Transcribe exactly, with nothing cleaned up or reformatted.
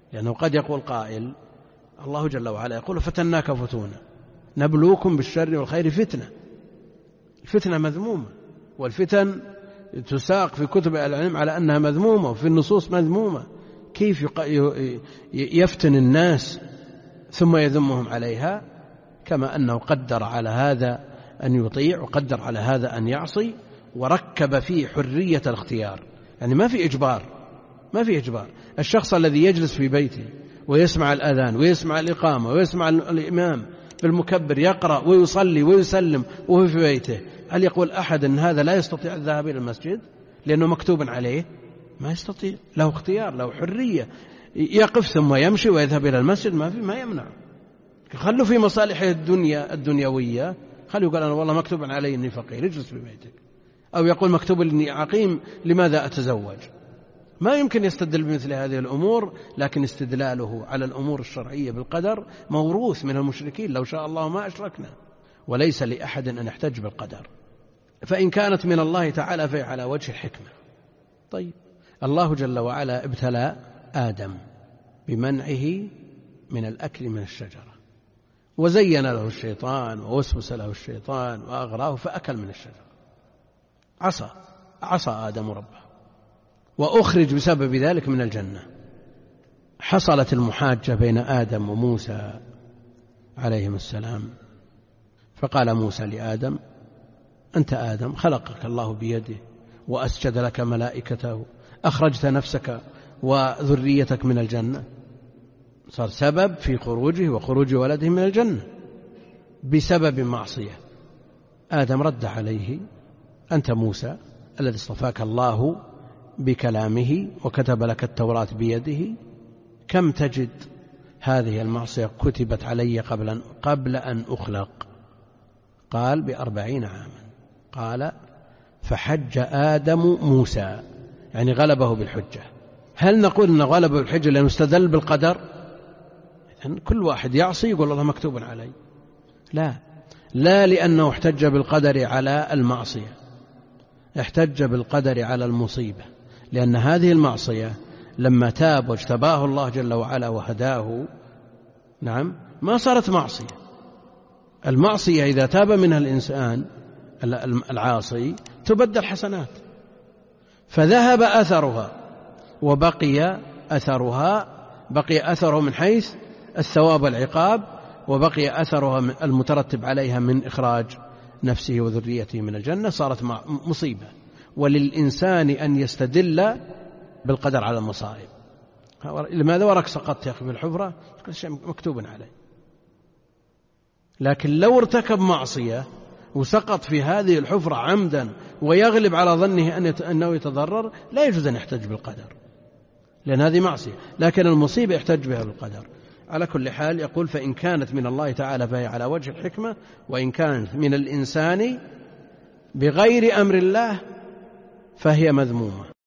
لأنه قد يقول قائل الله جل وعلا يقول فتناك فتونا نبلوكم بالشر والخير فتنة. الفتنة مذمومة، والفتن تساق في كتب العلم على أنها مذمومة وفي النصوص مذمومة. كيف يفتن الناس ثم يذمهم عليها؟ كما أنه قدر على هذا أن يطيع وقدر على هذا أن يعصي، وركب فيه حرية الاختيار. يعني ما في إجبار، ما في إجبار. الشخص الذي يجلس في بيته ويسمع الأذان ويسمع الإقامة ويسمع الإمام بالمكبر يقرأ ويصلي ويسلم وهو في بيته، هل يقول أحد أن هذا لا يستطيع الذهاب إلى المسجد لأنه مكتوب عليه؟ ما يستطيع، له اختيار، له حرية، يقف ثم يمشي ويذهب إلى المسجد، ما في ما يمنع. خلوا في مصالح الدنيا الدنيوية، خلوا يقول أنا والله مكتوب علي أني فقير، اجلس في بيتك. أو يقول مكتوب أني عقيم لماذا أتزوج؟ ما يمكن يستدل بمثل هذه الأمور، لكن استدلاله على الأمور الشرعية بالقدر موروث من المشركين، لو شاء الله ما أشركنا. وليس لأحد أن يحتج بالقدر. فإن كانت من الله تعالى فهي على وجه الحكمة. طيب، الله جل وعلا ابتلى آدم بمنعه من الأكل من الشجرة، وزين له الشيطان ووسوس له الشيطان وأغراه فأكل من الشجرة. عصى عصى آدم ربه وأخرج بسبب ذلك من الجنة. حصلت المحاجة بين آدم وموسى عليهم السلام، فقال موسى لآدم أنت آدم خلقك الله بيده وأسجد لك ملائكته، أخرجت نفسك وذريتك من الجنة. صار سبب في خروجه وخروج ولده من الجنة بسبب معصية. آدم رد عليه أنت موسى الذي اصطفاك الله بكلامه وكتب لك التوراة بيده، كم تجد هذه المعصية كتبت علي قبل, قبل أن أخلق؟ قال بأربعين عاما. قال فحج آدم موسى، يعني غلبه بالحجة. هل نقول أنه غلبه بالحجة لأنه استدل بالقدر؟ كل واحد يعصي يقول الله مكتوب علي. لا، لا لأنه احتج بالقدر على المعصية، احتج بالقدر على المصيبة، لأن هذه المعصية لما تاب واجتباه الله جل وعلا وهداه، نعم، ما صارت معصية. المعصية إذا تاب منها الإنسان العاصي تبدل حسنات، فذهب أثرها وبقي أثرها، بقي أثره من حيث الثواب والعقاب، وبقي أثرها المترتب عليها من إخراج نفسه وذريته من الجنة، صارت مصيبة. وللإنسان أن يستدل بالقدر على المصائب. لماذا ورك سقطت يا أخي في الحفرة؟ كل شيء مكتوب عليه. لكن لو ارتكب معصية وسقط في هذه الحفرة عمدا ويغلب على ظنه أنه يتضرر، لا يجوز أن يحتج بالقدر، لأن هذه معصية. لكن المصيبة يحتج بها بالقدر. على كل حال يقول فإن كانت من الله تعالى فهي على وجه الحكمة، وإن كانت من الإنسان بغير أمر الله فهي مذمومة.